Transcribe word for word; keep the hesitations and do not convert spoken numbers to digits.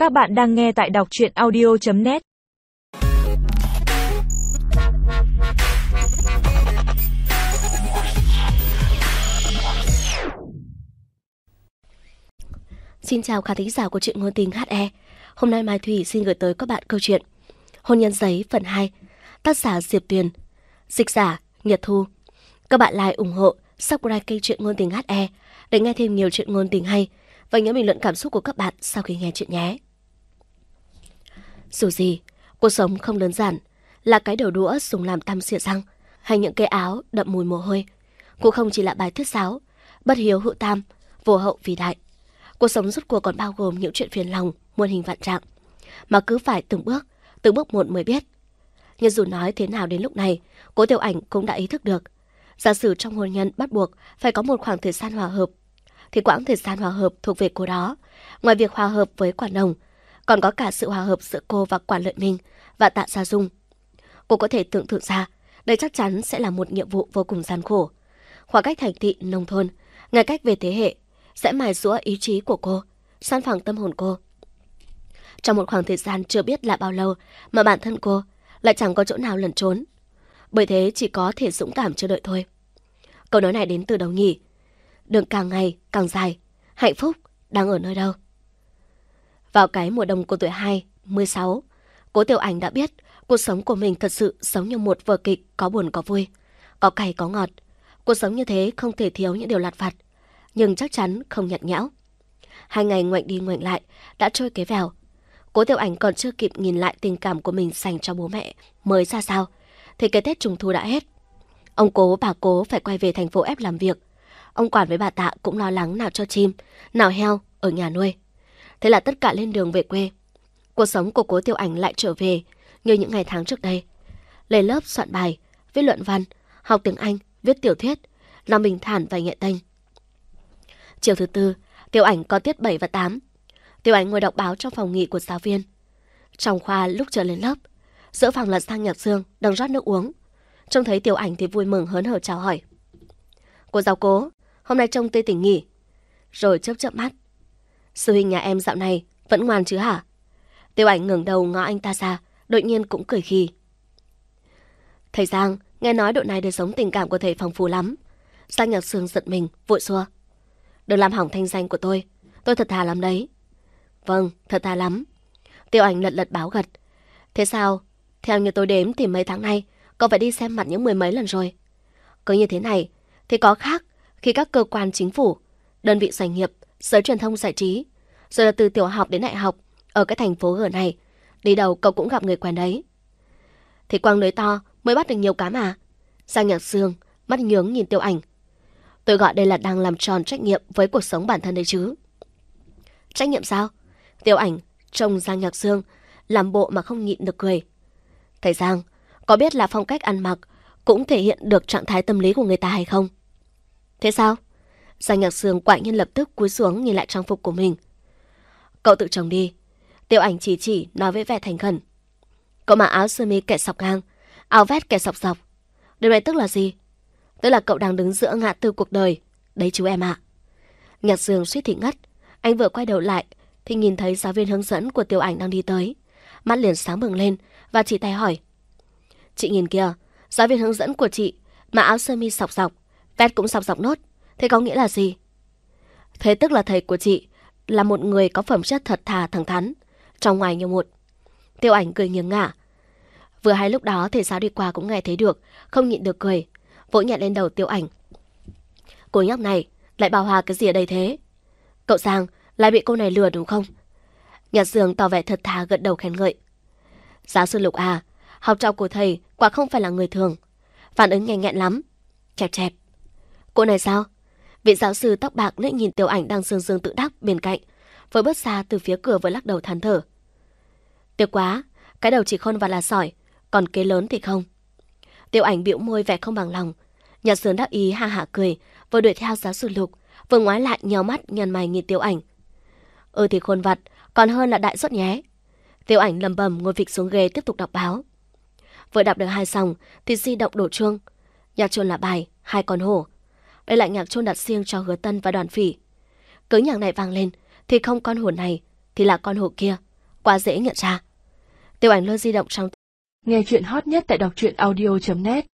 Các bạn đang nghe tại đọc truyện audio chấm net. Xin chào khán thính giả của truyện ngôn tình hát e. Hôm nay Mai Thủy xin gửi tới các bạn câu chuyện Hôn nhân giấy phần hai, tác giả Diệp Tuyền, dịch giả Nhật Thu. Các bạn like, ủng hộ, subscribe kênh truyện ngôn tình hát e để nghe thêm nhiều truyện ngôn tình hay, và nhớ bình luận cảm xúc của các bạn sau khi nghe chuyện nhé. Dù gì, cuộc sống không đơn giản là cái đầu đũa dùng làm tăm xịa răng hay những cái áo đậm mùi mồ hôi. Cũng không chỉ là bài thuyết giáo, bất hiếu hữu tam, vô hậu vì đại. Cuộc sống rốt cuộc còn bao gồm những chuyện phiền lòng, muôn hình vạn trạng, mà cứ phải từng bước, từng bước một mới biết. Nhưng dù nói thế nào đến lúc này, Cố Tiểu Ảnh cũng đã ý thức được, giả sử trong hôn nhân bắt buộc phải có một khoảng thời gian hòa hợp, thì quãng thời gian hòa hợp thuộc về cô đó. Ngoài việc hòa hợp với Quản Đồng, còn có cả sự hòa hợp giữa cô và Quản Lợi Minh và Tạ Gia Dung. Cô có thể tưởng tượng ra, đây chắc chắn sẽ là một nhiệm vụ vô cùng gian khổ. Khoảng cách thành thị, nông thôn, ngại cách về thế hệ, sẽ mài giũa ý chí của cô, san phẳng tâm hồn cô. Trong một khoảng thời gian chưa biết là bao lâu mà bản thân cô lại chẳng có chỗ nào lẩn trốn. Bởi thế chỉ có thể dũng cảm chờ đợi thôi. Câu nói này đến từ đâu nhỉ? Đường càng ngày càng dài, hạnh phúc đang ở nơi đâu? Vào cái mùa đông của tuổi hai mươi sáu, Cố Tiểu Ảnh đã biết cuộc sống của mình thật sự giống như một vở kịch, có buồn có vui, có cay có ngọt. Cuộc sống như thế không thể thiếu những điều lặt vặt, nhưng chắc chắn không nhạt nhẽo. Hai ngày ngoảnh đi ngoảnh lại đã trôi kế vèo. Cố Tiểu Ảnh còn chưa kịp nhìn lại tình cảm của mình dành cho bố mẹ mới ra sao, thì cái Tết Trung Thu đã hết. Ông Cố, bà Cố phải quay về thành phố F làm việc. Ông Quản với bà Tạ cũng lo lắng nào cho chim, nào heo ở nhà nuôi. Thế là tất cả lên đường về quê. Cuộc sống của Cố Tiểu Ảnh lại trở về như những ngày tháng trước đây. Lên lớp soạn bài, viết luận văn, học tiếng Anh, viết tiểu thuyết, lòng bình thản và nhẹ tênh. Chiều thứ tư, Tiểu Ảnh có tiết bảy và tám. Tiểu Ảnh ngồi đọc báo trong phòng nghỉ của giáo viên. Trong khoa lúc trở lên lớp, giữa phòng là Giang Nhạc Dương đang rót nước uống. Trông thấy Tiểu Ảnh thì vui mừng hớn hở chào hỏi. Cô giáo Cố, hôm nay trông tươi tỉnh nghỉ. Rồi chớp chớp mắt. Sư huynh nhà em dạo này vẫn ngoan chứ hả? Tiểu Ảnh ngẩng đầu ngó anh ta ra, đột nhiên cũng cười khì. Thầy Giang, nghe nói độ này đời sống tình cảm của thầy phong phú lắm. Giang Nhạc Dương giận mình, vội xua. Đừng làm hỏng thanh danh của tôi, tôi thật thà lắm đấy. Vâng, thật thà lắm. Tiểu Ảnh lật lật báo gật. Thế sao? Theo như tôi đếm thì mấy tháng nay cậu phải đi xem mặt những mười mấy lần rồi. Cứ như thế này thì có khác khi các cơ quan chính phủ, đơn vị doanh nghiệp, giới truyền thông giải trí, rồi là từ tiểu học đến đại học ở cái thành phố G này, đi đâu cậu cũng gặp người quen đấy. Thì quăng lưới to mới bắt được nhiều cá mà. Giang Nhạc Dương mắt nhướng nhìn Tiểu Ảnh. Tôi gọi đây là đang làm tròn trách nhiệm với cuộc sống bản thân đấy chứ. Trách nhiệm sao? Tiểu Ảnh trông Giang Nhạc Dương làm bộ mà không nhịn được cười. Thầy Giang, có biết là phong cách ăn mặc cũng thể hiện được trạng thái tâm lý của người ta hay không? Thế sao? Giang Nhạc Dương quả nhiên lập tức cúi xuống nhìn lại trang phục của mình. Cậu tự trồng đi. Tiểu Ảnh chỉ chỉ nói với vẻ thành khẩn. Cậu mặc áo sơ mi kẻ sọc ngang, áo vest kẻ sọc dọc. Điều này tức là gì? Tức là cậu đang đứng giữa ngã tư cuộc đời. Đấy chú em ạ. Nhạc Dương suýt thì ngất. Anh vừa quay đầu lại thì nhìn thấy giáo viên hướng dẫn của Tiểu Ảnh đang đi tới. Mắt liền sáng bừng lên và chỉ tay hỏi. Chị nhìn kìa, giáo viên hướng dẫn của chị mà áo sơ mi sọc dọc, vest cũng sọc dọc nốt. Thế có nghĩa là gì? Thế tức là thầy của chị là một người có phẩm chất thật thà thẳng thắn, trong ngoài như một. Tiểu Ảnh cười nghiêng ngả. Vừa hay lúc đó thầy giáo đi qua cũng nghe thấy được, không nhịn được cười, vỗ nhẹ lên đầu Tiểu Ảnh. Cô nhóc này lại bào hòa cái gì ở đây thế? Cậu Giang lại bị cô này lừa đúng không? Nhạc Dương tỏ vẻ thật thà gật đầu khen ngợi. Giáo sư Lục à, học trò của thầy quả không phải là người thường, phản ứng nhanh nhẹn lắm. Chẹp chẹp. Cô này sao? Vị giáo sư tóc bạc liếc nhìn Tiểu Ảnh đang dương dương tự đắc bên cạnh, vừa bước ra từ phía cửa vừa lắc đầu than thở. Tiếc quá, cái đầu chỉ khôn và là sỏi, còn kế lớn thì không. Tiểu Ảnh bĩu môi vẻ không bằng lòng. Nhạc Dương đắc ý ha hả cười, vừa đuổi theo giáo sư Lục, vừa ngoái lại nhíu mắt nhăn mày nhìn Tiểu Ảnh. Ừ thì khôn vặt, còn hơn là đại suất nhé. Tiểu Ảnh lầm bầm ngồi phịch xuống ghế tiếp tục đọc báo. Vừa đọc được hai dòng thì di động đổ chuông. Nhạc chuông là bài Hai con hổ. Đây là nhạc chuông đặt riêng cho Hứa Tân và Đoàn Phỉ. Cứ nhạc này vang lên thì không con hổ này thì là con hổ kia. quá dễ nhận ra. Tiêu Ảnh lôi di động trong. Nghe chuyện hot nhất tại đọc truyện audio chấm net.